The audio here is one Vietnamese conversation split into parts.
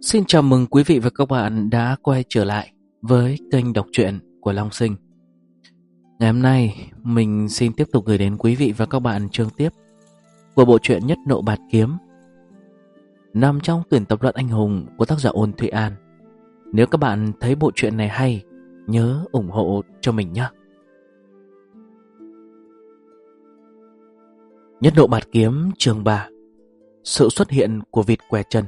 Xin chào mừng quý vị và các bạn đã quay trở lại với kênh đọc truyện của Long Sinh. Ngày hôm nay mình xin tiếp tục gửi đến quý vị và các bạn chương tiếp của bộ truyện Nhất Nộ Bạt Kiếm, nằm trong tuyển tập luận anh hùng của tác giả Ôn Thụy An. Nếu các bạn thấy bộ truyện này hay, nhớ ủng hộ cho mình nhé. Nhất Nộ Bạt Kiếm chương 3: Sự xuất hiện của vịt què chân.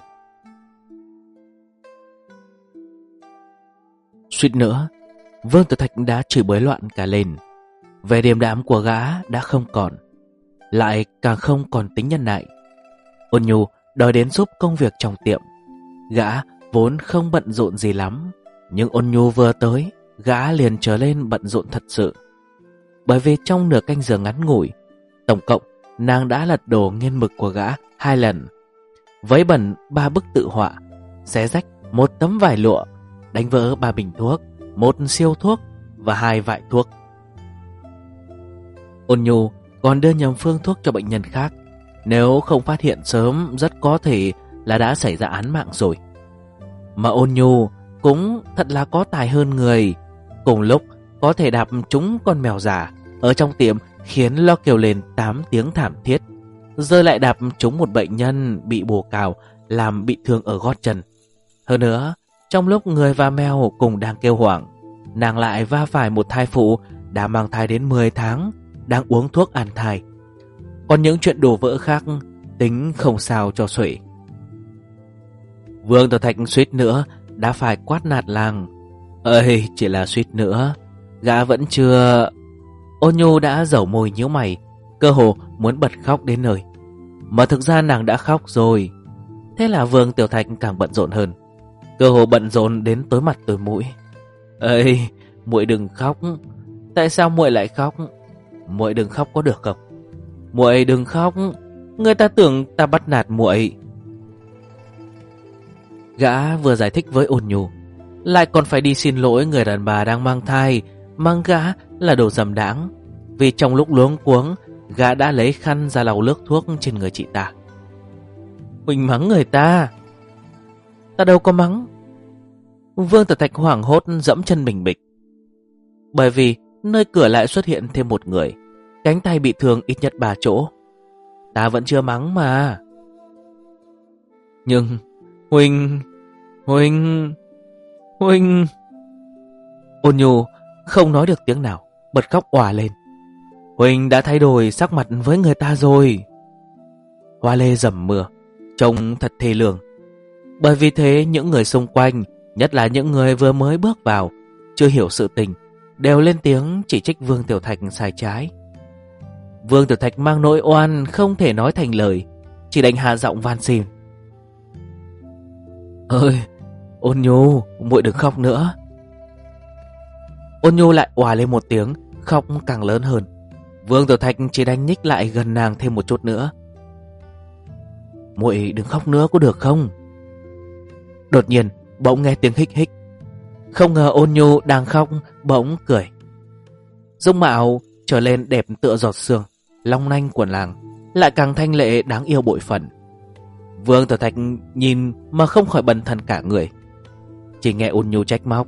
Suýt nữa, Vương Tử Thạch đã chửi bới loạn cả lên. Vẻ điềm đạm của gã đã không còn, lại càng không còn tính nhân nại. Ôn Nhu đòi đến giúp công việc trong tiệm. Gã vốn không bận rộn gì lắm, nhưng Ôn Nhu vừa tới, gã liền trở lên bận rộn thật sự. Bởi vì trong nửa canh giờ ngắn ngủi, tổng cộng nàng đã lật đổ nghiên mực của gã 2 lần, vấy bẩn 3 bức tự họa, xé rách 1 tấm vải lụa, đánh vỡ 3 bình thuốc, 1 siêu thuốc và 2 vại thuốc. Ôn Nhu còn đưa nhầm phương thuốc cho bệnh nhân khác. Nếu không phát hiện sớm, rất có thể là đã xảy ra án mạng rồi. Mà Ôn Nhu cũng thật là có tài hơn người. Cùng lúc có thể đạp trúng con mèo già ở trong tiệm, khiến lo kêu lên 8 tiếng thảm thiết, rồi lại đạp trúng một bệnh nhân bị bồ cào, làm bị thương ở gót chân. Hơn nữa, trong lúc người và mèo cùng đang kêu hoảng, nàng lại va phải một thai phụ đã mang thai đến 10 tháng, đang uống thuốc an thai. Còn những chuyện đổ vỡ khác tính không sao cho xuể. Vương Tử Thạch suýt nữa đã phải quát nạt làng. Ơi, chỉ là suýt nữa, gã vẫn chưa... Ôn Nhu đã dẩu môi nhíu mày, cơ hồ muốn bật khóc đến nơi. Mà thực ra nàng đã khóc rồi. Thế là Vương Tiểu Thạch càng bận rộn hơn, cơ hồ bận rộn đến tối mặt tối mũi. Ơi, muội đừng khóc. Tại sao muội lại khóc? Muội đừng khóc có được không? Muội đừng khóc, người ta tưởng ta bắt nạt muội. Gã vừa giải thích với Ôn Nhu, lại còn phải đi xin lỗi người đàn bà đang mang thai, mang gã là đồ dầm đãng. Vì trong lúc luống cuống, gã đã lấy khăn ra lau nước thuốc trên người chị ta. Huynh mắng người ta? Ta đâu có mắng. Vương Tử Thạch hoảng hốt dẫm chân bình bịch. Bởi vì nơi cửa lại xuất hiện thêm một người, cánh tay bị thương ít nhất 3 chỗ. Ta vẫn chưa mắng mà. Nhưng Huynh Ôn Nhu không nói được tiếng nào, bật khóc òa lên. Huynh đã thay đổi sắc mặt với người ta rồi. Hoa lê dầm mưa, trông thật thê lương. Bởi vì thế những người xung quanh, nhất là những người vừa mới bước vào, chưa hiểu sự tình, đều lên tiếng chỉ trích Vương Tiểu Thạch sai trái. Vương Tiểu Thạch mang nỗi oan không thể nói thành lời, chỉ đành hạ giọng van xin. Ơi, Ôn Nhu, muội đừng khóc nữa. Ôn Nhu lại òa lên một tiếng, khóc càng lớn hơn. Vương Tiểu Thạch chỉ đành nhích lại gần nàng thêm một chút nữa. Muội đừng khóc nữa có được không? Đột nhiên bỗng nghe tiếng hích hích. Không ngờ Ôn Nhu đang khóc bỗng cười. Dung mạo trở lên đẹp tựa giọt sương, long lanh của nàng lại càng thanh lệ đáng yêu bội phần. Vương Tử Thạch nhìn mà không khỏi bần thần cả người. Chỉ nghe Ôn Nhu trách móc.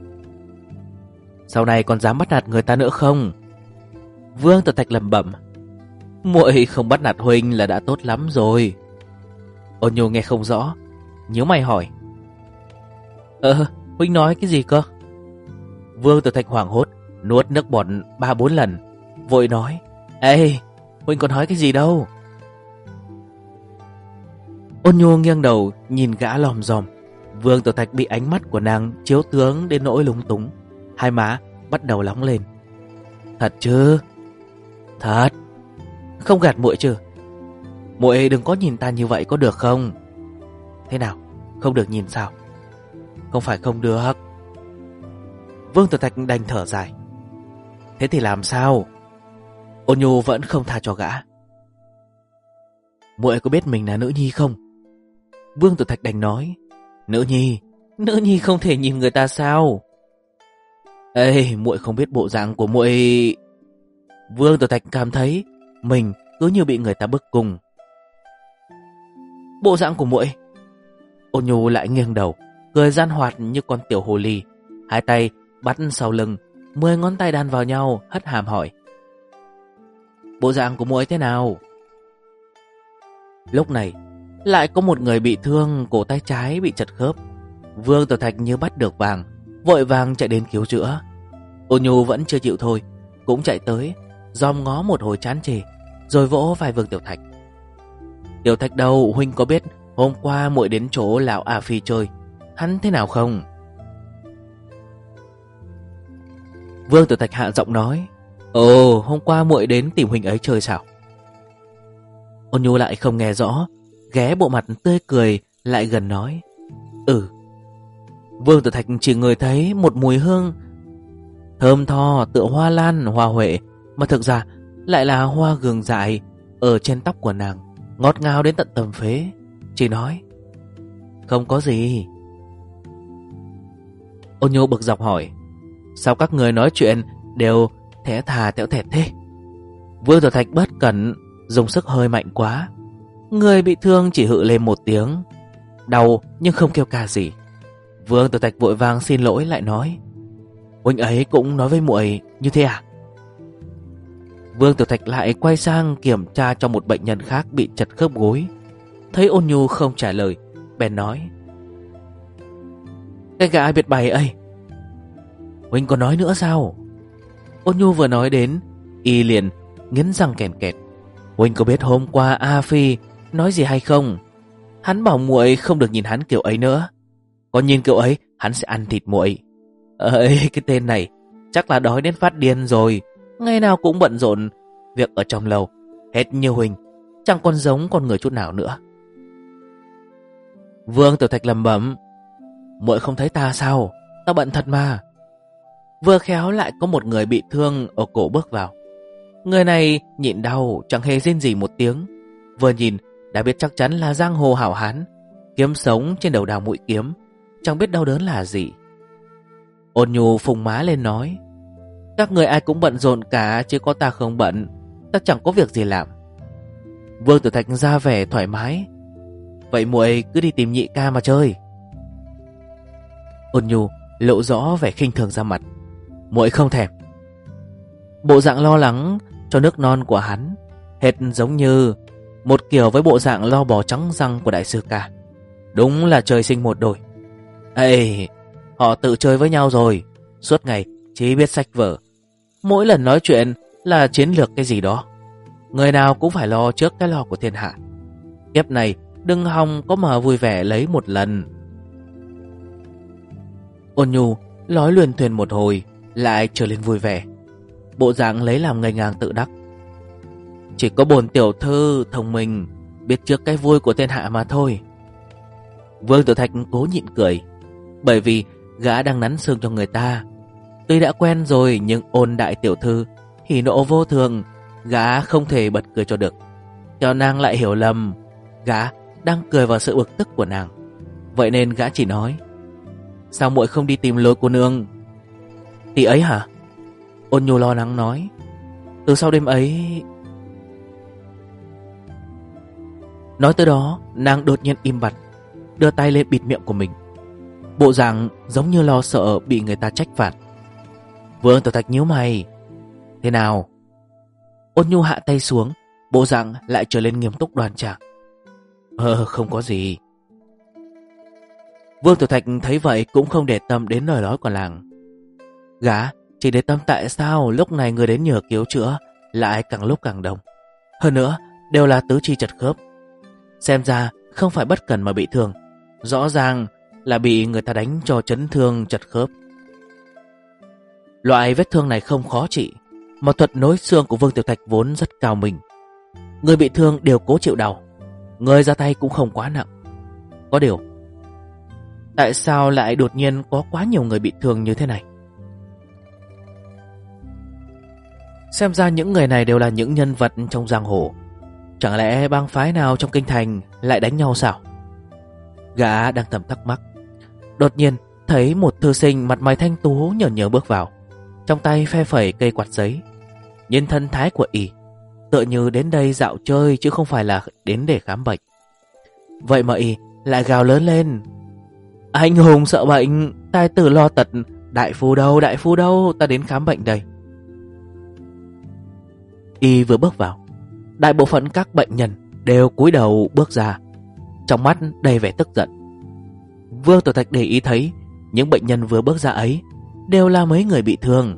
Sau này còn dám bắt nạt người ta nữa không? Vương Tử Thạch lẩm bẩm. Muội không bắt nạt huynh là đã tốt lắm rồi. Ôn Nhu nghe không rõ, nhíu mày hỏi. Huynh nói cái gì cơ? Vương Tử Thạch hoảng hốt, nuốt nước bọt 3-4 lần, vội nói. Ê, huynh còn nói cái gì đâu? Ôn Nhu nghiêng đầu nhìn gã lòm dòm. Vương Tử Thạch bị ánh mắt của nàng chiếu tướng đến nỗi lúng túng, hai má bắt đầu nóng lên. Thật chứ? Thật. Không gạt muội chứ? Muội đừng có nhìn ta như vậy có được không? Thế nào, không được nhìn sao? Không phải không được. Vương Tử Thạch đành thở dài. Thế thì làm sao? Ôn Nhu vẫn không tha cho gã. Muội có biết mình là nữ nhi không? Vương Tử Thạch đành nói. Nữ nhi không thể nhìn người ta sao? Ê, muội không biết bộ dạng của muội. Vương Tử Thạch cảm thấy mình cứ như bị người ta bức cung. Bộ dạng của muội Ôn Nhu lại nghiêng đầu, cười gian hoạt như con tiểu hồ ly, hai tay bắt sau lưng, 10 ngón tay đan vào nhau, hất hàm hỏi: bộ dạng của muội thế nào? Lúc này lại có một người bị thương, cổ tay trái bị chật khớp. Vương Tiểu Thạch như bắt được vàng, vội vàng chạy đến cứu chữa. Ôn Nhu vẫn chưa chịu thôi, cũng chạy tới, dòm ngó một hồi chán chê, rồi vỗ vai Vương Tiểu Thạch: Tiểu Thạch đâu, huynh có biết hôm qua muội đến chỗ lão A Phi chơi, hắn thế nào không? Vương Tiểu Thạch hạ giọng nói: ồ, hôm qua muội đến tìm huynh ấy chơi sao? Ôn Nhu lại không nghe rõ, ghé bộ mặt tươi cười lại gần nói: ừ. Vương Tiểu Thạch chỉ ngửi thấy một mùi hương thơm tho tựa hoa lan, hoa huệ, mà thực ra lại là hoa gừng dại ở trên tóc của nàng, ngọt ngào đến tận tầm phế. Chỉ nói: không có gì. Ôn Nhu bực dọc hỏi: sao các người nói chuyện đều thẻ thà tẽo thẹt thế? Vương Tiểu Thạch bất cẩn dùng sức hơi mạnh quá, người bị thương chỉ hự lên một tiếng, đau nhưng không kêu ca gì. Vương Tiểu Thạch vội vàng xin lỗi lại nói: huynh ấy cũng nói với muội như thế à? Vương Tiểu Thạch lại quay sang kiểm tra cho một bệnh nhân khác bị chật khớp gối. Thấy Ôn Nhu không trả lời, bèn nói: cái gã biệt bày ấy, huynh còn nói nữa sao? Ôn Nhu vừa nói đến, y liền nghiến răng kèn kẹt: huynh có biết hôm qua A Phi nói gì hay không? Hắn bảo muội không được nhìn hắn kiểu ấy nữa, có nhìn kiểu ấy hắn sẽ ăn thịt muội. Ơi, cái tên này chắc là đói đến phát điên rồi, ngày nào cũng bận rộn việc ở trong lầu, hết như huynh, chẳng còn giống con người chút nào nữa. Vương Tiểu Thạch lẩm bẩm: muội không thấy ta sao? Ta bận thật mà. Vừa khéo lại có một người bị thương ở cổ bước vào. Người này nhịn đau chẳng hề rên gì một tiếng, vừa nhìn đã biết chắc chắn là giang hồ hảo hán, kiếm sống trên đầu đào mũi kiếm, chẳng biết đau đớn là gì. Ôn Nhu phùng má lên nói: các người ai cũng bận rộn cả, chứ có ta không bận, ta chẳng có việc gì làm. Vương Tử Thạch ra vẻ thoải mái: vậy muội cứ đi tìm nhị ca mà chơi. Ôn Nhu lộ rõ vẻ khinh thường ra mặt: muội không thèm. Bộ dạng lo lắng cho nước non của hắn hệt giống như một kiểu với bộ dạng lo bò trắng răng của đại sư ca. Đúng là trời sinh một đôi. Ê, họ tự chơi với nhau rồi, suốt ngày chỉ biết sách vở, mỗi lần nói chuyện là chiến lược cái gì đó. Người nào cũng phải lo trước cái lo của thiên hạ. Kiếp này đừng hòng có mà vui vẻ lấy một lần. Ôn Nhu nói luyên thuyền một hồi lại trở lên vui vẻ, bộ dạng lấy làm ngây ngang tự đắc: chỉ có bổn tiểu thư thông minh, biết trước cái vui của thiên hạ mà thôi. Vương Tiểu Thạch cố nhịn cười, bởi vì gã đang nắn xương cho người ta. Tuy đã quen rồi nhưng Ôn đại tiểu thư hỉ nộ vô thường, gã không thể bật cười cho được, cho nàng lại hiểu lầm gã đang cười vào sự bực tức của nàng. Vậy nên gã chỉ nói: sao muội không đi tìm Lôi cô nương? Tỷ ấy hả? Ôn Nhu lo lắng nói: từ sau đêm ấy. Nói tới đó, nàng đột nhiên im bặt, đưa tay lên bịt miệng của mình, bộ dạng giống như lo sợ bị người ta trách phạt. Vương Tiểu Thạch nhíu mày: thế nào? Ôn Nhu hạ tay xuống, bộ dạng lại trở lên nghiêm túc đoan trang: không có gì. Vương Tiểu Thạch thấy vậy cũng không để tâm đến lời nói của nàng. Gã chỉ để tâm tại sao lúc này người đến nhờ cứu chữa lại càng lúc càng đông. Hơn nữa đều là tứ chi chật khớp. Xem ra không phải bất cẩn mà bị thương, rõ ràng là bị người ta đánh cho chấn thương chật khớp. Loại vết thương này không khó trị, mà thuật nối xương của Vương Tiểu Thạch vốn rất cao minh. Người bị thương đều cố chịu đau, người ra tay cũng không quá nặng. Có điều, tại sao lại đột nhiên có quá nhiều người bị thương như thế này? Xem ra những người này đều là những nhân vật trong giang hồ. Chẳng lẽ bang phái nào trong kinh thành lại đánh nhau sao? Gã đang thầm thắc mắc, đột nhiên thấy một thư sinh mặt mày thanh tú nhởn nhớ bước vào, trong tay phe phẩy cây quạt giấy. Nhìn thân thái của y, tựa như đến đây dạo chơi chứ không phải là đến để khám bệnh. Vậy mà y lại gào lớn lên: Anh hùng sợ bệnh, tài tử lo tật, đại phu đâu, ta đến khám bệnh đây. Y vừa bước vào, đại bộ phận các bệnh nhân đều cúi đầu bước ra, trong mắt đầy vẻ tức giận. Vương Tiểu Thạch để ý thấy những bệnh nhân vừa bước ra ấy đều là mấy người bị thương.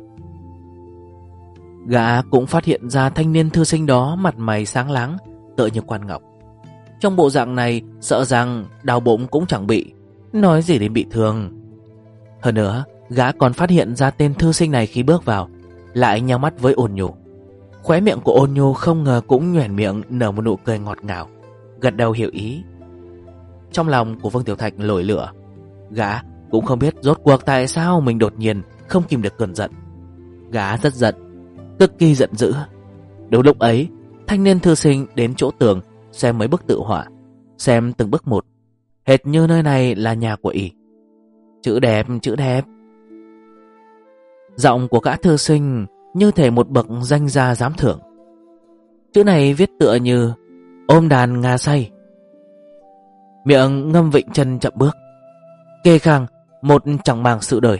Gã cũng phát hiện ra thanh niên thư sinh đó mặt mày sáng láng, tựa như quan ngọc. Trong bộ dạng này sợ rằng đau bụng cũng chẳng bị, nói gì đến bị thương. Hơn nữa, gã còn phát hiện ra tên thư sinh này khi bước vào lại nhắm mắt với Ôn Nhu. Khóe miệng của Ôn Nhu không ngờ cũng nhoẻn miệng nở một nụ cười ngọt ngào, gật đầu hiểu ý. Trong lòng của Vương Tiểu Thạch nổi lửa. Gã cũng không biết rốt cuộc tại sao mình đột nhiên không kìm được cơn giận. Gã rất giận, cực kỳ giận dữ. Đúng lúc ấy, thanh niên thư sinh đến chỗ tường xem mấy bức tự họa, xem từng bức một, hệt như nơi này là nhà của y. Chữ đẹp, chữ đẹp. Giọng của gã thư sinh như thể một bậc danh gia giám thưởng. Chữ này viết tựa như ôm đàn ngà say. Miệng ngâm vịnh chân chậm bước, kê khang một chẳng màng sự đời.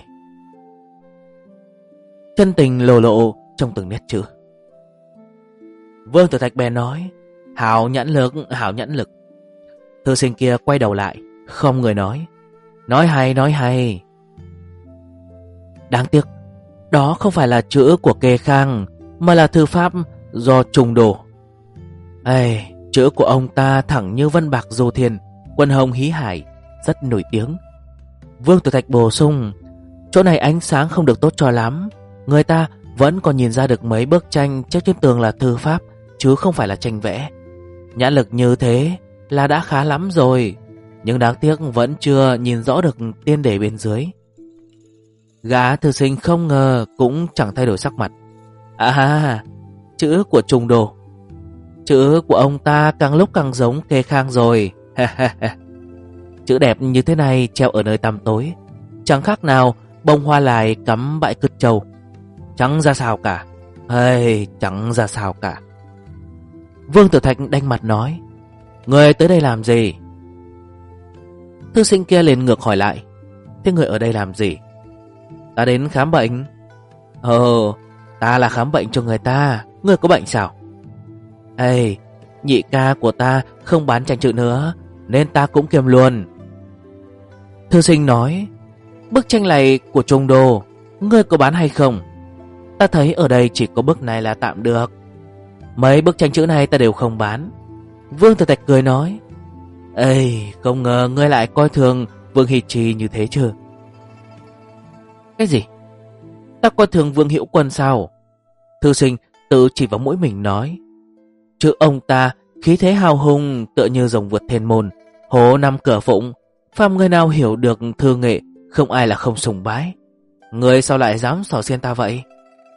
Chân tình lồ lộ trong từng nét chữ. Vương Tiểu Thạch bèn nói: Hảo nhãn lực, hảo nhãn lực. Thư sinh kia quay đầu lại, không người nói: Nói hay, nói hay. Đáng tiếc, đó không phải là chữ của Kê Khang, mà là thư pháp do Trùng Đồ. Ê, chữ của ông ta thẳng như vân bạc du thiên, quân hồng hí hải, rất nổi tiếng. Vương Tiểu Thạch bổ sung: Chỗ này ánh sáng không được tốt cho lắm, người ta vẫn còn nhìn ra được mấy bức tranh treo trên tường là thư pháp, chứ không phải là tranh vẽ. Nhãn lực như thế là đã khá lắm rồi, nhưng đáng tiếc vẫn chưa nhìn rõ được tiên đề bên dưới. Gã thư sinh không ngờ cũng chẳng thay đổi sắc mặt. À, chữ của Trùng Đồ. Chữ của ông ta càng lúc càng giống Kê Khang rồi. Chữ đẹp như thế này treo ở nơi tăm tối, chẳng khác nào bông hoa lài cắm bãi cứt trâu. Chẳng ra sao cả. Chẳng ra sao cả. Vương Tiểu Thạch đanh mặt nói: Người tới đây làm gì? Thư sinh kia liền ngược hỏi lại: Thế người ở đây làm gì? Ta đến khám bệnh. Ta là khám bệnh cho người ta. Người có bệnh sao? Nhị ca của ta không bán tranh chữ nữa, nên ta cũng kiêm luôn. Thư sinh nói: Bức tranh này của Trùng Đồ, ngươi có bán hay không? Ta thấy ở đây chỉ có bức này là tạm được, mấy bức tranh chữ này ta đều không bán. Vương Tiểu Thạch cười nói: Không ngờ ngươi lại coi thường Vương Hỷ Trì như thế chứ? Cái gì? Ta coi thường Vương Hữu Quân sao? Thư sinh tự chỉ vào mũi mình nói: Chữ ông ta khí thế hào hùng, tựa như rồng vượt thiên môn, hổ năm cửa phụng. Phàm người nào hiểu được thư nghệ, không ai là không sùng bái. Ngươi sao lại dám xỏ xiên ta vậy?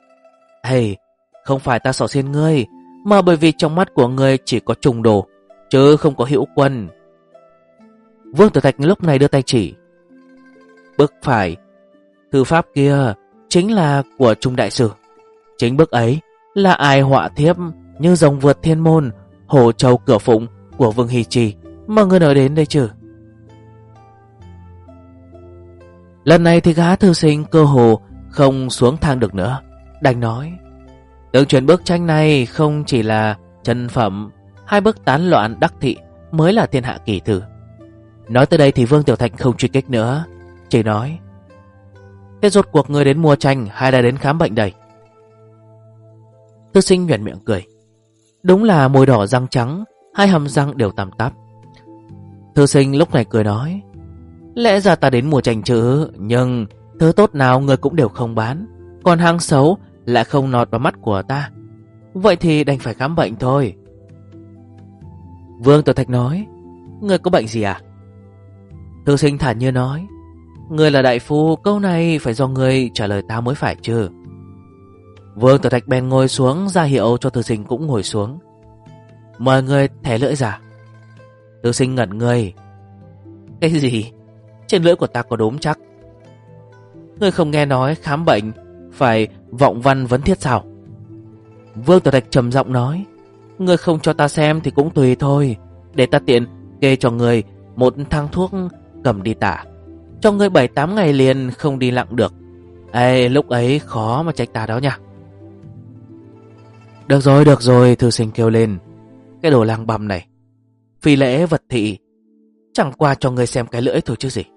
Không phải ta xỏ xiên ngươi, mà bởi vì trong mắt của ngươi chỉ có Trùng Đồ, chứ không có Hữu Quân. Vương Tiểu Thạch lúc này đưa tay chỉ. Bức phải, thư pháp kia chính là của Trung Đại Sư. Chính bức ấy là ai họa thiếp như rồng vượt thiên môn, hổ trầu cửa phụng của Vương Hỷ Trì mà ngươi nói đến đây chứ? Lần này thì gã thư sinh cơ hồ không xuống thang được nữa, đành nói: Tương truyền bức tranh này không chỉ là chân phẩm, hai bức tán loạn đắc thị mới là thiên hạ kỳ thư. Nói tới đây thì Vương Tiểu Thạch không truy kích nữa, chỉ nói: Thế rốt cuộc ngươi đến mua tranh hay là đến khám bệnh đây? Thư sinh nhoẻn miệng cười. Đúng là môi đỏ răng trắng, hai hàm răng đều tăm tắp. Thư sinh lúc này cười nói: Lẽ ra ta đến mua tranh chứ, nhưng thứ tốt nào người cũng đều không bán, còn hàng xấu lại không nọt vào mắt của ta. Vậy thì đành phải khám bệnh thôi. Vương Tiểu Thạch nói: Ngươi có bệnh gì à? Thư sinh thản nhiên nói: Ngươi là đại phu, câu này phải do ngươi trả lời ta mới phải chứ. Vương Tiểu Thạch bèn ngồi xuống ra hiệu cho thư sinh cũng ngồi xuống. Mời ngươi thẻ lưỡi ra. Thư sinh ngẩn người. Cái gì? Trên lưỡi của ta có đốm chắc? Ngươi không nghe nói khám bệnh phải vọng văn vấn thiết sao? Vương Tiểu Thạch trầm giọng nói: Ngươi không cho ta xem thì cũng tùy thôi, để ta tiện kê cho ngươi một thang thuốc cầm đi tả, cho ngươi 7-8 ngày liền không đi lặng được. Ê, lúc ấy khó mà trách ta đó nha. Được rồi, thư sinh kêu lên. Cái đồ lang băm này, phi lễ vật thị, chẳng qua cho ngươi xem cái lưỡi thôi chứ gì.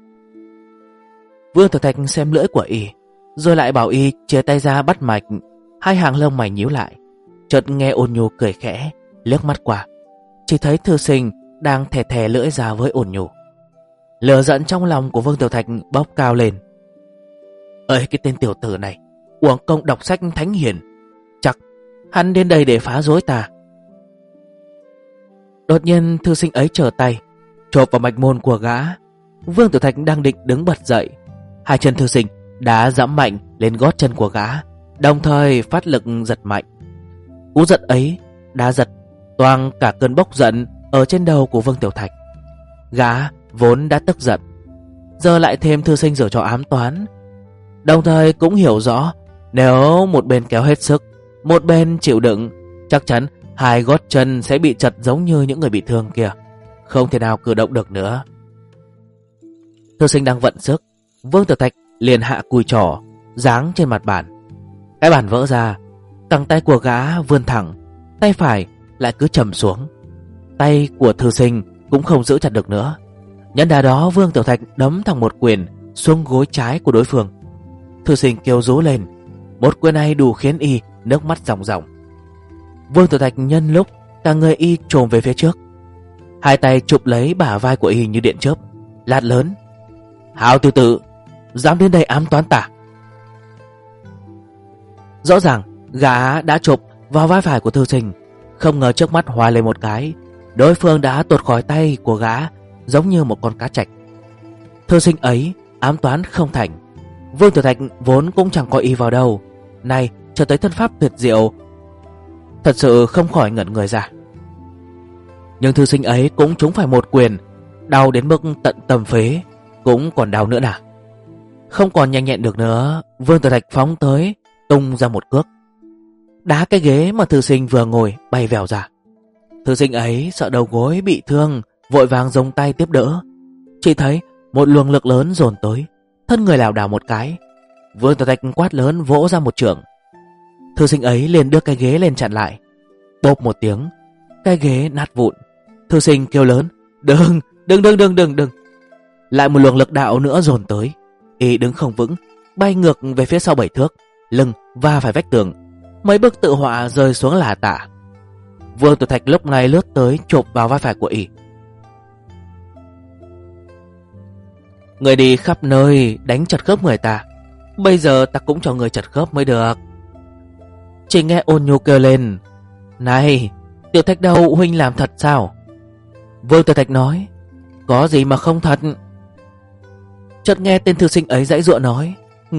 Vương Tiểu Thạch xem lưỡi của y, rồi lại bảo y chia tay ra bắt mạch. Hai hàng lông mày nhíu lại, chợt nghe Ôn Nhu cười khẽ, liếc mắt qua, chỉ thấy thư sinh đang thè thè lưỡi ra với Ôn Nhu. Lửa giận trong lòng của Vương Tiểu Thạch bốc cao lên. Ơi, cái tên tiểu tử này uổng công đọc sách thánh hiền, chắc hắn đến đây để phá rối ta. Đột nhiên thư sinh ấy trở tay chộp vào mạch môn của gã. Vương Tiểu Thạch đang định đứng bật dậy, hai chân thư sinh đã giẫm mạnh lên gót chân của gã, đồng thời phát lực giật mạnh. Cú giật ấy đã giật toang cả cơn bốc giận ở trên đầu của Vương Tiểu Thạch. Gã vốn đã tức giận, giờ lại thêm thư sinh giở trò ám toán, đồng thời cũng hiểu rõ nếu một bên kéo hết sức, một bên chịu đựng, chắc chắn hai gót chân sẽ bị chật giống như những người bị thương kia, không thể nào cử động được nữa. Thư sinh đang vận sức, Vương Tiểu Thạch liền hạ cùi trỏ giáng trên mặt bàn. Cái bàn vỡ ra, cẳng tay của gã vươn thẳng, tay phải lại cứ trầm xuống. Tay của thư sinh cũng không giữ chặt được nữa. Nhân đà đó Vương Tiểu Thạch đấm thẳng một quyền xuống gối trái của đối phương. Thư sinh kêu rú lên, một quyền này đủ khiến y nước mắt ròng ròng. Vương Tiểu Thạch nhân lúc cả người y chồm về phía trước, hai tay chụp lấy bả vai của y như điện chớp, lát lớn: Hào tiểu tử, dám đến đây ám toán ta? Rõ ràng gã đã chụp vào vai phải của thư sinh, không ngờ trước mắt hòa lên một cái, đối phương đã tuột khỏi tay của gã giống như một con cá trạch. Thư sinh ấy ám toán không thành. Vương Tiểu Thạch vốn cũng chẳng có ý vào đâu, nay cho tới thân pháp tuyệt diệu, thật sự không khỏi ngẩn người ra. Nhưng thư sinh ấy cũng trúng phải một quyền, đau đến mức tận tầm phế, cũng còn đau nữa nào. Không còn nhanh nhẹn được nữa, Vương Tiểu Thạch phóng tới, tung ra một cước, đá cái ghế mà thư sinh vừa ngồi bay vèo ra. Thư sinh ấy sợ đầu gối bị thương, vội vàng giông tay tiếp đỡ. Chỉ thấy một luồng lực lớn dồn tới, thân người lảo đảo một cái. Vương Tiểu Thạch quát lớn vỗ ra một chưởng. Thư sinh ấy liền đưa cái ghế lên chặn lại. Bộp một tiếng, cái ghế nát vụn. Thư sinh kêu lớn: Đừng. Lại một luồng lực đạo nữa dồn tới. Y đứng không vững, bay ngược về phía sau 7 thước, lưng va phải vách tường. Mấy bức tự họa rơi xuống lả tả. Vương Tiểu Thạch lúc này lướt tới chộp vào vai phải của Y. Người đi khắp nơi đánh chật khớp người ta, bây giờ ta cũng cho người chật khớp mới được. Chỉ nghe Ôn Nhu kêu lên: Này, Tiểu Thạch đâu, huynh làm thật sao? Vương Tiểu Thạch nói: Có gì mà không thật. Chợt nghe tên thư sinh ấy giãy giụa nói: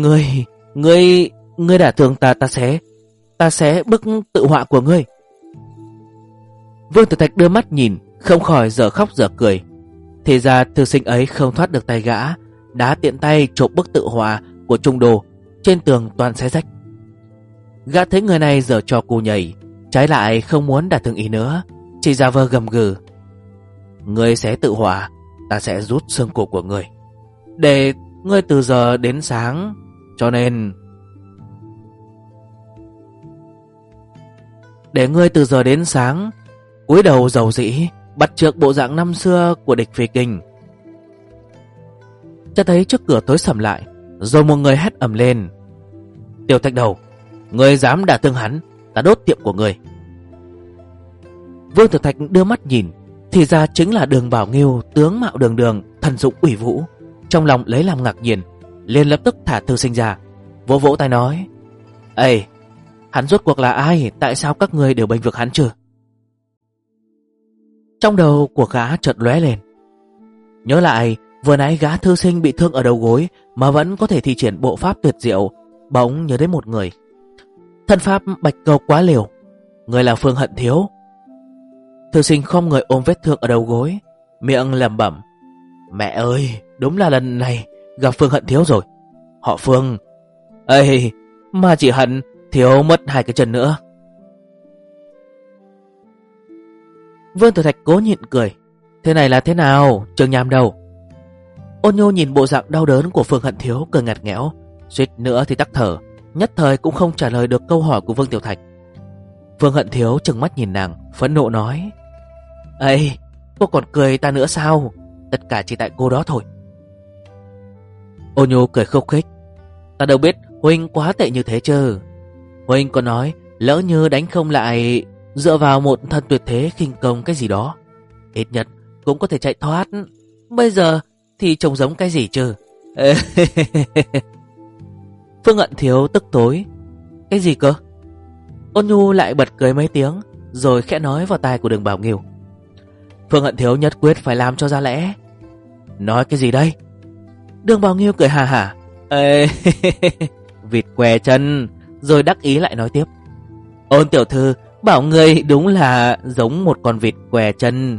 Ngươi đã thương ta, ta sẽ bức tự họa của ngươi. Vương Tiểu Thạch đưa mắt nhìn, không khỏi dở khóc dở cười. Thì ra thư sinh ấy không thoát được tay gã, đã tiện tay chộp bức tự họa của Trung Đô trên tường toàn xé rách. Gã thấy người này giở trò cù nhảy, trái lại không muốn đả thương ý nữa, chỉ giả vờ gầm gừ: Ngươi xé tự họa, ta sẽ rút xương cổ của ngươi, để ngươi từ giờ đến sáng, cho nên để ngươi từ giờ đến sáng cúi đầu dầu dĩ, bắt chước bộ dạng năm xưa của địch Phi Kinh. Cho thấy trước cửa tối sầm lại, rồi một người hét ầm lên: Tiểu Thạch Đầu, ngươi dám đả thương hắn, ta đốt tiệm của ngươi. Vương Tiểu Thạch đưa mắt nhìn, thì ra chính là Đường Bảo Nghiêu, tướng mạo đường, thần dụng ủy vũ. Trong lòng lấy làm ngạc nhiên, liền lập tức thả thư sinh ra, vỗ vỗ tay nói: Ê, hắn rốt cuộc là ai? Tại sao các ngươi đều bênh vực hắn chứ? Trong đầu của gã chợt lóe lên, nhớ lại vừa nãy gã thư sinh bị thương ở đầu gối mà vẫn có thể thi triển bộ pháp tuyệt diệu, bỗng nhớ đến một người. Thân pháp bạch cầu quá liều, người là Phương Hận Thiếu. Thư sinh không người ôm vết thương ở đầu gối, miệng lẩm bẩm: Mẹ ơi, đúng là lần này gặp Phương Hận Thiếu rồi. Họ Phương, ê, mà chỉ hận thiếu mất 2 cái chân nữa. Vương Tiểu Thạch cố nhịn cười. Thế này là thế nào, Trường Nham đâu? Ôn Nhu nhìn bộ dạng đau đớn của Phương Hận Thiếu cười ngặt nghẽo, suýt nữa thì tắc thở, nhất thời cũng không trả lời được câu hỏi của Vương Tiểu Thạch. Phương Hận Thiếu trừng mắt nhìn nàng, phẫn nộ nói: "Ây, cô còn cười ta nữa sao? Tất cả chỉ tại cô đó thôi." Ôn Nhu cười khúc khích: "Ta đâu biết huynh quá tệ như thế chứ. Huynh còn nói lỡ như đánh không lại, dựa vào một thân tuyệt thế khinh công cái gì đó, ít nhất cũng có thể chạy thoát. Bây giờ thì trông giống cái gì chứ?" Phương Hận Thiếu tức tối: "Cái gì cơ?" Ôn Nhu lại bật cười mấy tiếng, rồi khẽ nói vào tai của Đường Bảo Nghiêu: "Phương Hận Thiếu nhất quyết phải làm cho ra lẽ." "Nói cái gì đây?" Đường Bảo Nghiêu cười hà hả: "Ê, vịt què chân." Rồi đắc ý lại nói tiếp: "Ôn tiểu thư bảo người đúng là giống một con vịt què chân."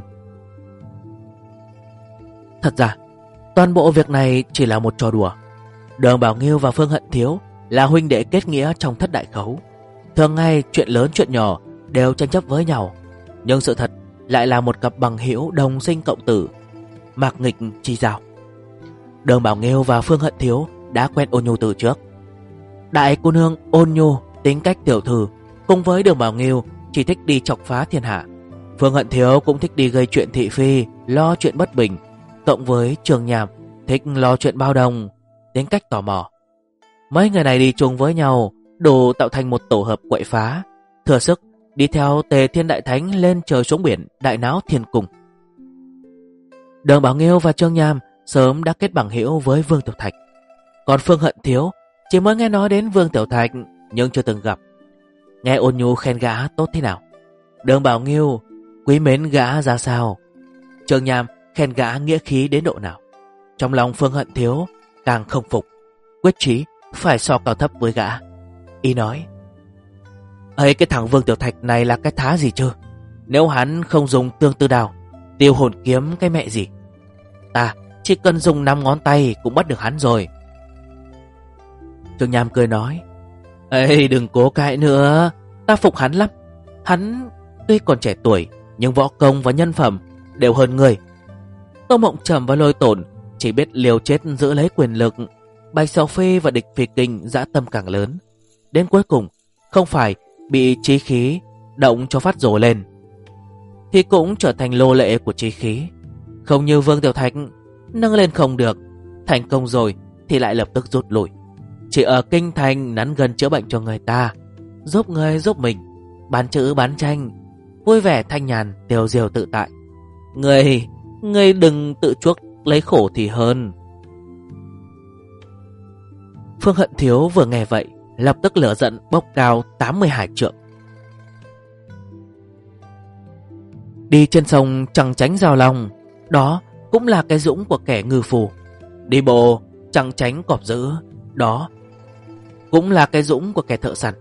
Thật ra toàn bộ việc này chỉ là một trò đùa. Đường Bảo Nghiêu và Phương Hận Thiếu là huynh đệ kết nghĩa trong thất đại khấu, thường ngày chuyện lớn chuyện nhỏ đều tranh chấp với nhau, nhưng sự thật lại là một cặp bằng hữu đồng sinh cộng tử, mạc nghịch chi giao. Đường Bảo Nghiêu và Phương Hận Thiếu đã quen Ôn Nhu từ trước. Đại cô nương Ôn Nhu tính cách tiểu thư, cùng với Đường Bảo Nghiêu chỉ thích đi chọc phá thiên hạ. Phương Hận Thiếu cũng thích đi gây chuyện thị phi, lo chuyện bất bình, cộng với Trường Nham thích lo chuyện bao đồng, tính cách tò mò. Mấy người này đi chung với nhau đủ tạo thành một tổ hợp quậy phá, thừa sức đi theo Tề Thiên Đại Thánh lên trời xuống biển, đại náo thiên cung. Đường Bảo Nghiêu và Trường Nham sớm đã kết bằng hữu với Vương Tiểu Thạch, còn Phương Hận Thiếu chỉ mới nghe nói đến Vương Tiểu Thạch nhưng chưa từng gặp. Nghe Ôn Nhu khen gã tốt thế nào, Đường Bảo Nghiêu quý mến gã ra sao, Trường Nham khen gã nghĩa khí đến độ nào, trong lòng Phương Hận Thiếu càng không phục, quyết chí phải so cao thấp với gã. Y nói: "Ấy, cái thằng Vương Tiểu Thạch này là cái thá gì chứ? Nếu hắn không dùng tương tư đao, tiêu hồn kiếm cái mẹ gì, ta chỉ cần dùng 5 ngón tay cũng bắt được hắn rồi." Trường Nham cười nói: "Ê, đừng cố cãi nữa, ta phục hắn lắm. Hắn tuy còn trẻ tuổi nhưng võ công và nhân phẩm đều hơn người. Tô Mộng Trầm và Lôi Tổn chỉ biết liều chết giữ lấy quyền lực, Bạch Sầu Phi và Địch Phì Kinh dã tâm càng lớn, đến cuối cùng không phải bị chí khí động cho phát rồ lên, thì cũng trở thành lô lệ của chí khí. Không như Vương Tiểu Thạch, nâng lên không được, thành công rồi thì lại lập tức rút lui, chỉ ở kinh thành nắn gân chữa bệnh cho người ta, giúp người giúp mình, bán chữ bán tranh, vui vẻ thanh nhàn, tiêu diêu tự tại. Người đừng tự chuốc lấy khổ thì hơn." Phương Hận Thiếu vừa nghe vậy, lập tức lửa giận bốc cao 80 hải trượng. Đi trên sông chẳng tránh giao long, đó cũng là cái dũng của kẻ ngư phù. Đi bộ chẳng tránh cọp dữ, đó cũng là cái dũng của kẻ thợ săn.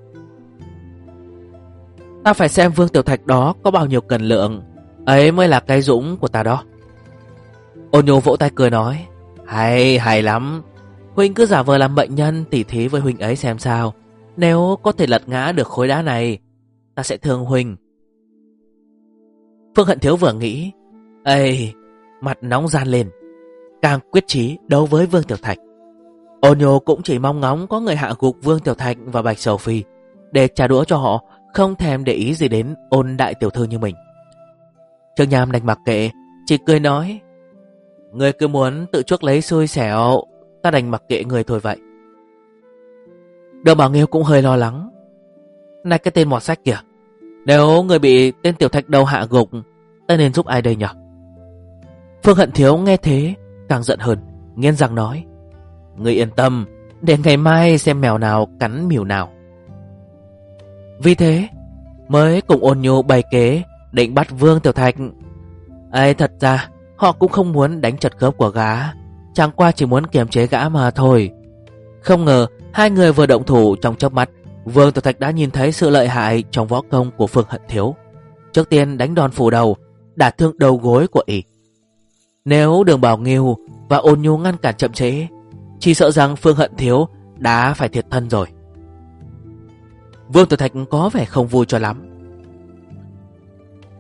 Ta phải xem Vương Tiểu Thạch đó có bao nhiêu cân lượng, ấy mới là cái dũng của ta đó. Ôn Nhu vỗ tay cười nói: Hay lắm. Huynh cứ giả vờ làm bệnh nhân tỉ thí với huynh ấy xem sao. Nếu có thể lật ngã được khối đá này, ta sẽ thương huynh." Phương Hận Thiếu vừa nghĩ, mặt nóng gian lên, càng quyết chí đấu với Vương Tiểu Thạch. Ôn Nhu cũng chỉ mong ngóng có người hạ gục Vương Tiểu Thạch và Bạch Sầu Phi để trả đũa cho họ không thèm để ý gì đến Ôn đại tiểu thư như mình. Trương Nham đành mặc kệ, chỉ cười nói: "Người cứ muốn tự chuốc lấy xui xẻo, ta đành mặc kệ người thôi vậy." Đường Bảo Nghiêu cũng hơi lo lắng: "Này cái tên mọt sách kìa, nếu người bị tên Tiểu Thạch đầu hạ gục, ta nên giúp ai đây nhỉ?" Phương Hận Thiếu nghe thế càng giận hơn, nghiến răng nói: "Ngươi yên tâm, để ngày mai xem mèo nào cắn mèo nào." Vì thế mới cùng Ôn Nhu bày kế định bắt Vương Tiểu Thạch. Thật ra họ cũng không muốn đánh trật khớp của gã, chẳng qua chỉ muốn kiềm chế gã mà thôi. Không ngờ hai người vừa động thủ trong chớp mắt, Vương Tiểu Thạch đã nhìn thấy sự lợi hại trong võ công của Phương Hận Thiếu. Trước tiên đánh đòn phủ đầu, đả thương đầu gối của y. Nếu Đường Bảo Nghiêu và Ôn Nhu ngăn cản chậm trễ, chỉ sợ rằng Phương Hận Thiếu đã phải thiệt thân rồi. Vương Tiểu Thạch có vẻ không vui cho lắm.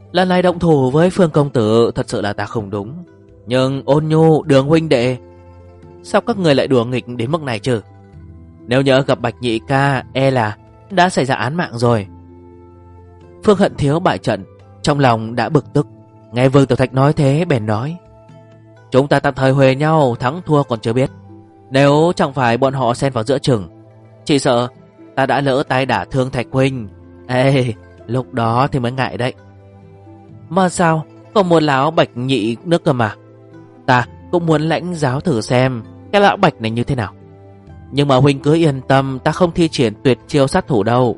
Lần này động thủ với Phương công tử thật sự là ta không đúng. Nhưng Ôn Nhu, Đường huynh đệ, sao các người lại đùa nghịch đến mức này chứ? Nếu nhớ gặp Bạch nhị ca, e là đã xảy ra án mạng rồi. Phương Hận Thiếu bại trận, trong lòng đã bực tức. Nghe Vương Tiểu Thạch nói thế bèn nói: chúng ta tạm thời huề nhau, thắng thua còn chưa biết. Nếu chẳng phải bọn họ xen vào giữa chừng, chỉ sợ ta đã lỡ tay đả thương Thạch huynh. Ê, lúc đó thì mới ngại đấy. Mà sao, còn một lão Bạch nhị nữa cơ mà. Ta cũng muốn lãnh giáo thử xem cái lão Bạch này như thế nào. Nhưng mà huynh cứ yên tâm, ta không thi triển tuyệt chiêu sát thủ đâu.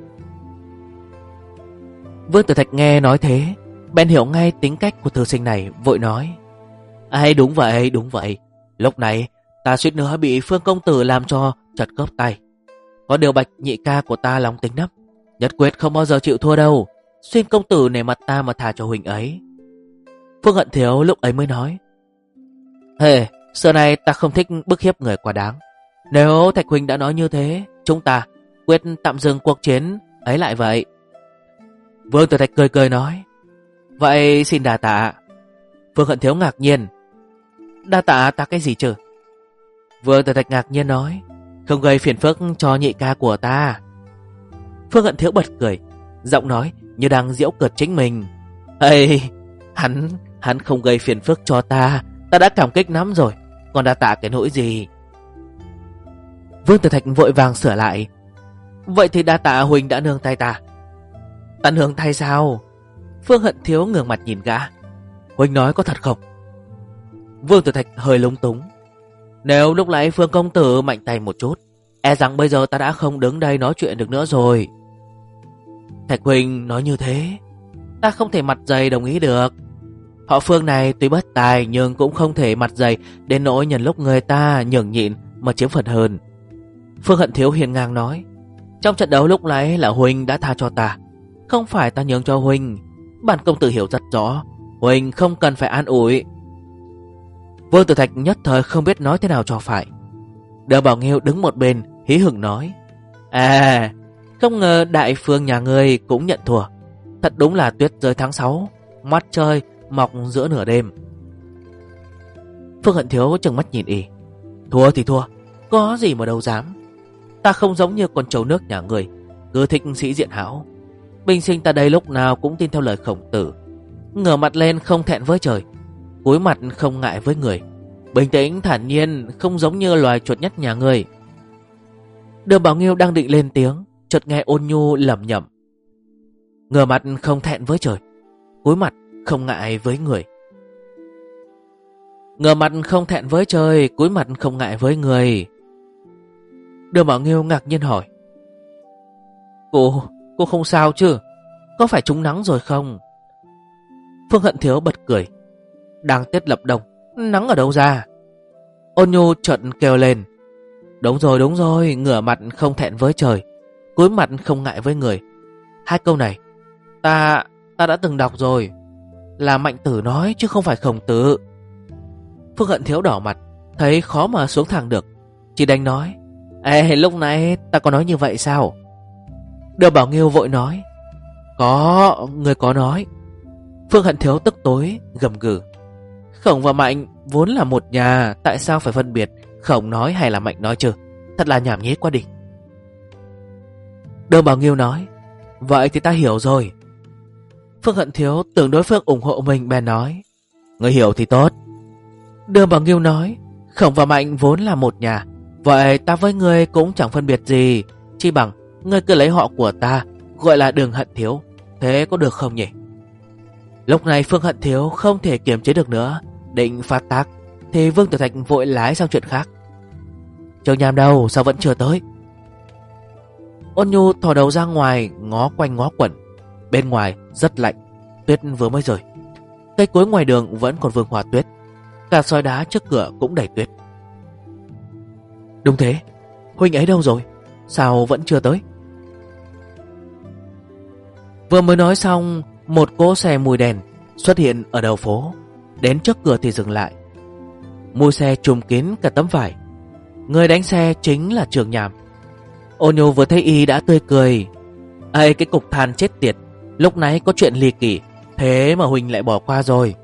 Vương Tử Thạch nghe nói thế bèn hiểu ngay tính cách của thư sinh này, vội nói: ấy đúng vậy, đúng vậy. Lúc này ta suýt nữa bị Phương công tử làm cho chật khớp tay. Có điều Bạch nhị ca của ta lòng tính lắm, nhất quyết không bao giờ chịu thua đâu. Xin công tử nể mặt ta mà thả cho huynh ấy. Phương Hận Thiếu lúc ấy mới nói: hề, xưa nay ta không thích bức hiếp người quá đáng. Nếu Thạch huynh đã nói như thế, chúng ta quyết tạm dừng cuộc chiến ấy lại vậy. Vương Tử Thạch cười cười nói: vậy xin đà tạ. Phương Hận Thiếu ngạc nhiên: đà tạ ta cái gì chứ? Vương Tử Thạch ngạc nhiên nói: không gây phiền phức cho nhị ca của ta. Phương Hận Thiếu bật cười, giọng nói như đang giễu cợt chính mình: ây, hắn không gây phiền phức cho ta đã cảm kích lắm rồi, còn đà tạ cái nỗi gì? Vương Tử Thạch vội vàng sửa lại: vậy thì đa tạ huynh đã nương tay ta. Ta nương tay sao? Phương Hận Thiếu ngửa mặt nhìn gã: huynh nói có thật không? Vương Tử Thạch hơi lúng túng: nếu lúc nãy Phương công tử mạnh tay một chút, e rằng bây giờ ta đã không đứng đây nói chuyện được nữa rồi. Thạch huynh nói như thế, ta không thể mặt dày đồng ý được. Họ Phương này tuy bất tài nhưng cũng không thể mặt dày đến nỗi nhân lúc người ta nhường nhịn mà chiếm phần hơn. Phương Hận Thiếu hiền ngang nói: trong trận đấu lúc nãy là huynh đã tha cho ta, không phải ta nhường cho huynh. Bản công tử hiểu rất rõ, huynh không cần phải an ủi. Vương Tử Thạch nhất thời không biết nói thế nào cho phải. Đường Bảo Nghiêu đứng một bên hí hửng nói: à, không ngờ đại phương nhà ngươi cũng nhận thua. Thật đúng là tuyết rơi tháng 6, mặt trời mọc giữa nửa đêm. Phương Hận Thiếu trừng mắt nhìn y: thua thì thua, có gì mà đâu dám. Ta không giống như con trâu nước nhà người, cứ thích sĩ diện hão. Bình sinh ta đây lúc nào cũng tin theo lời Khổng Tử: ngửa mặt lên không thẹn với trời, cúi mặt không ngại với người. Bình tĩnh thản nhiên, không giống như loài chuột nhắt nhà người. Đường Bảo Nghiêu đang định lên tiếng, chợt nghe Ôn Nhu lẩm nhẩm: ngửa mặt không thẹn với trời, cúi mặt không ngại với người. Ngửa mặt không thẹn với trời, cúi mặt không ngại với người. Đường Bảo Nghiêu ngạc nhiên hỏi: Cô không sao chứ? Có phải trúng nắng rồi không? Phương Hận Thiếu bật cười: đang tiết lập đông, nắng ở đâu ra? Ôn Nhu chợt kêu lên: đúng rồi, ngửa mặt không thẹn với trời, cúi mặt không ngại với người. Hai câu này ta đã từng đọc rồi, là Mạnh Tử nói chứ không phải Khổng Tử. Phương Hận Thiếu đỏ mặt, thấy khó mà xuống thẳng được, chỉ đành nói: ê, lúc nãy ta có nói như vậy sao? Đường Bảo Nghiêu vội nói: có, người có nói. Phương Hận Thiếu tức tối gầm gừ: Khổng và Mạnh vốn là một nhà, tại sao phải phân biệt Khổng nói hay là Mạnh nói chứ? Thật là nhảm nhí quá đi. Đường Bảo Nghiêu nói: vậy thì ta hiểu rồi. Phương Hận Thiếu tưởng đối phương ủng hộ mình bèn nói: người hiểu thì tốt. Đường Bảo Nghiêu nói: Khổng và Mạnh vốn là một nhà, vậy ta với ngươi cũng chẳng phân biệt gì, chi bằng ngươi cứ lấy họ của ta gọi là Đường Hận Thiếu, thế có được không nhỉ? Lúc này Phương Hận Thiếu không thể kiềm chế được nữa, định phát tác, thì Vương Tử Thạch vội lái sang chuyện khác: Châu Nham đâu, sao vẫn chưa tới? Ôn Nhu thò đầu ra ngoài, ngó quanh ngó quẩn. Bên ngoài rất lạnh, tuyết vừa mới rơi. Cây cối ngoài đường vẫn còn vương hòa tuyết, cả soi đá trước cửa cũng đầy tuyết. Đúng thế, huynh ấy đâu rồi? Sao vẫn chưa tới? Vừa mới nói xong, một cỗ xe mùi đèn xuất hiện ở đầu phố. Đến trước cửa thì dừng lại. Mùi xe trùm kín cả tấm vải. Người đánh xe chính là Trường Nham. Ôn Nhu vừa thấy y đã tươi cười: ây, cái cục than chết tiệt, lúc nãy có chuyện ly kỳ, Thế mà Huynh lại bỏ qua rồi.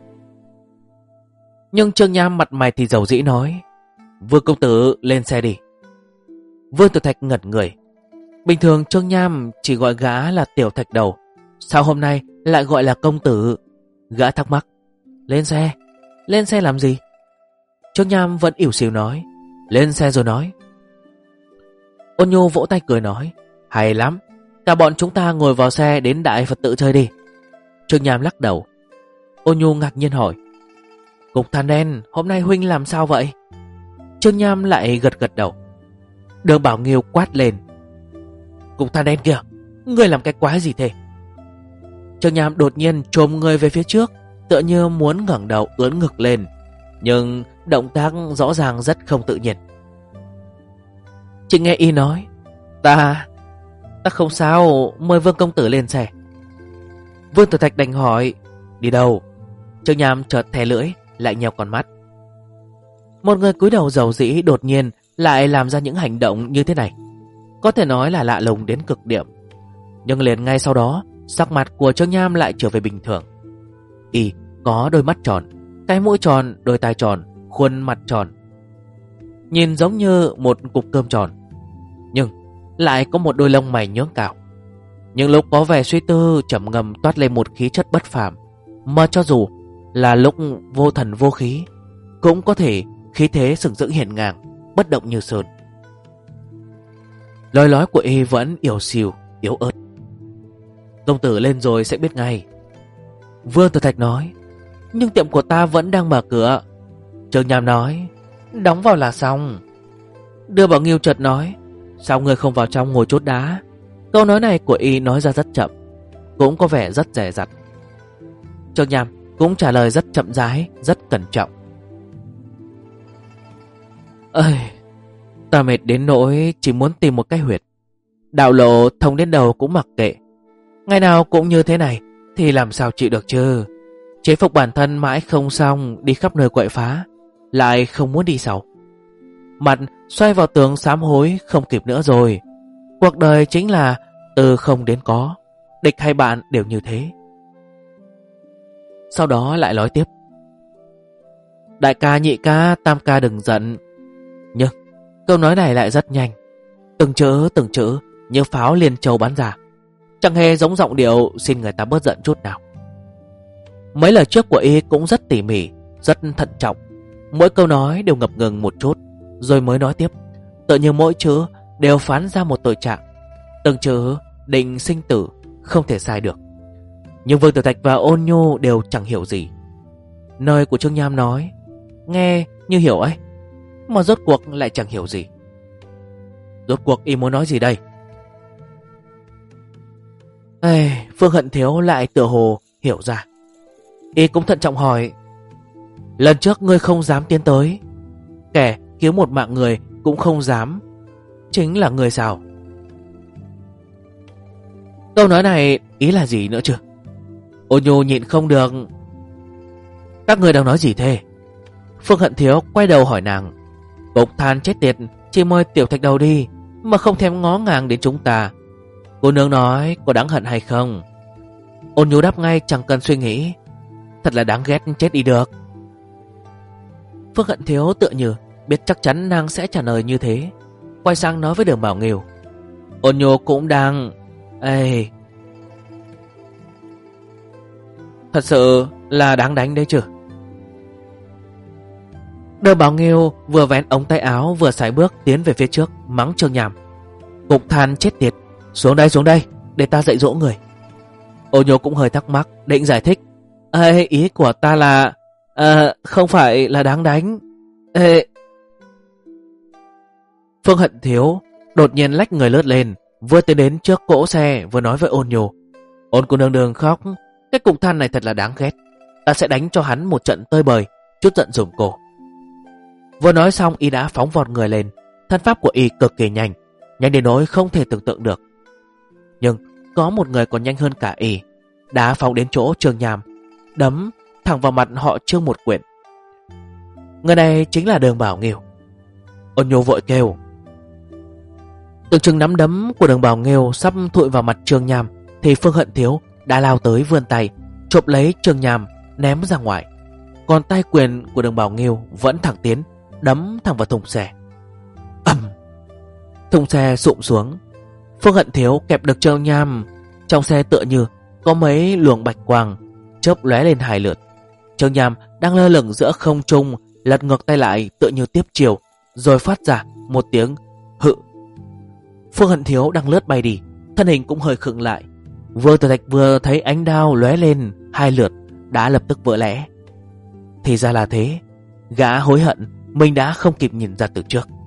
Nhưng Trương Nham mặt mày thì dầu dĩ nói: Vương công tử lên xe đi. Vương Tiểu Thạch ngẩn người. Bình thường Trương Nham chỉ gọi gã là Tiểu Thạch Đầu, sao hôm nay lại gọi là công tử? Gã thắc mắc. Lên xe. Lên xe làm gì? Trương Nham vẫn ỉu xìu nói: Lên xe rồi nói. Ôn Nhu vỗ tay cười nói: Hay lắm, cả bọn chúng ta ngồi vào xe đến Đại Phật tự chơi đi. Trương Nham lắc đầu. Ôn Nhu ngạc nhiên hỏi: Cục than đen, hôm nay Huynh làm sao vậy? Trương Nham lại gật gật đầu. Đường Bảo Nghiêu quát lên: Cục than đen kìa, ngươi làm cái quái gì thế? Trương Nham đột nhiên chồm người về phía trước, tựa như muốn ngẩng đầu ưỡn ngực lên, nhưng động tác rõ ràng rất không tự nhiên. Chỉ nghe y nói: Ta không sao, mời Vương công tử lên xe. Vương Tử Thạch đành hỏi: Đi đâu? Trương Nham chợt thè lưỡi, lại nheo con mắt. Một người cúi đầu dầu dĩ đột nhiên lại làm ra những hành động như thế này, có thể nói là lạ lùng đến cực điểm. Nhưng liền ngay sau đó, sắc mặt của Trương Nham lại trở về bình thường. Y có đôi mắt tròn, cái mũi tròn, đôi tai tròn, khuôn mặt tròn, nhìn giống như một cục cơm tròn, nhưng lại có một đôi lông mày nhướng cao. Những lúc có vẻ suy tư, trầm ngâm toát lên một khí chất bất phàm, mà cho dù là lúc vô thần vô khí cũng có thể khí thế sừng sững hiển ngang, bất động như sơn. Lời nói của y vẫn yếu xìu, yếu ớt. Công tử lên rồi sẽ biết ngay. Vương Tử Thạch nói: Nhưng tiệm của ta vẫn đang mở cửa. Trương Nham nói: Đóng vào là xong. Đưa Bảo Nghiêu chợt nói: Sao ngươi không vào trong ngồi chốt đá? Câu nói này của y nói ra rất chậm, cũng có vẻ rất dè dặt. Trương Nham cũng trả lời rất chậm rãi, rất cẩn trọng. Ơi, ta mệt đến nỗi chỉ muốn tìm một cái huyệt. Đạo lộ thông đến đầu cũng mặc kệ. Ngày nào cũng như thế này thì làm sao chịu được chứ? Chế phục bản thân mãi không xong, đi khắp nơi quậy phá, lại không muốn đi sau. Mặt xoay vào tường sám hối không kịp nữa rồi. Cuộc đời chính là từ không đến có, địch hay bạn đều như thế. Sau đó lại nói tiếp: Đại ca, nhị ca, tam ca đừng giận. Nhưng câu nói này lại rất nhanh, từng chữ như pháo liên châu bắn ra, chẳng hề giống giọng điệu xin người ta bớt giận chút nào. Mấy lời trước của y cũng rất tỉ mỉ, rất thận trọng, mỗi câu nói đều ngập ngừng một chút, rồi mới nói tiếp, tựa như mỗi chữ đều phán ra một tội trạng, từng chữ định sinh tử, không thể sai được. Nhưng Vương Tử Thạch và Ôn Nhu đều chẳng hiểu gì. Nơi của Trương Nham nói nghe như hiểu ấy, mà rốt cuộc lại chẳng hiểu gì. Rốt cuộc y muốn nói gì đây? Phương Hận Thiếu lại tựa hồ hiểu ra. Y cũng thận trọng hỏi: Lần trước ngươi không dám tiến tới, kẻ cứu một mạng người cũng không dám, chính là người sao? Câu nói này ý là gì nữa chứ? Ôn Nhu nhịn không được: Các ngươi đang nói gì thế? Phương Hận Thiếu quay đầu hỏi nàng: Cục than chết tiệt, chỉ mời Tiểu Thạch Đầu đi mà không thèm ngó ngàng đến chúng ta. Cô nương nói có đáng hận hay không? Ôn Nhu đáp ngay chẳng cần suy nghĩ: Thật là đáng ghét chết đi được. Phương Hận Thiếu tựa như biết chắc chắn nàng sẽ trả lời như thế, quay sang nói với Đường Bảo Nghiêu: Ôn Nhu cũng đang... thật sự là đáng đánh đấy chứ. Đường Bảo Nghiêu vừa vén ống tay áo vừa sải bước tiến về phía trước, mắng Trương Nham: Cục than chết tiệt, xuống đây, để ta dạy dỗ người. Ôn Nhu cũng hơi thắc mắc, định giải thích: Ý của ta là... không phải là đáng đánh. Phương Hận Thiếu đột nhiên lách người lướt lên, vừa tiến đến trước cỗ xe vừa nói với Ôn Nhu: Ôn cô nương đừng khóc, cái cục than này thật là đáng ghét, ta sẽ đánh cho hắn một trận tơi bời, chút giận dùng cổ. Vừa nói xong y đã phóng vọt người lên, thân pháp của y cực kỳ nhanh, nhanh đến nỗi không thể tưởng tượng được. Nhưng có một người còn nhanh hơn cả y, đã phóng đến chỗ Trương Nham, đấm thẳng vào mặt họ Trương một quyển. Người này chính là Đường Bảo Nghiêu. Ôn Nhu vội kêu. Tưởng chừng nắm đấm của Đường Bảo Nghiêu sắp thụi vào mặt Trương Nham, thì Phương Hận Thiếu đã lao tới vươn tay chộp lấy Trương Nham ném ra ngoài. Còn tay quyền của Đường Bảo Nghiêu vẫn thẳng tiến, đấm thẳng vào thùng xe. Ầm! Thùng xe sụm xuống. Phương Hận Thiếu kẹp được Trương Nham. Trong xe tựa như có mấy luồng bạch quang chớp lóe lên 2 lượt. Trương Nham đang lơ lửng giữa không trung, lật ngược tay lại tựa như tiếp chiều, rồi phát ra một tiếng hự. Phương Hận Thiếu đang lướt bay đi, thân hình cũng hơi khựng lại. Vừa Tử Thạch vừa thấy ánh đao lóe lên 2 lượt đã lập tức vỡ lẽ. Thì ra là thế, gã hối hận mình đã không kịp nhìn ra từ trước.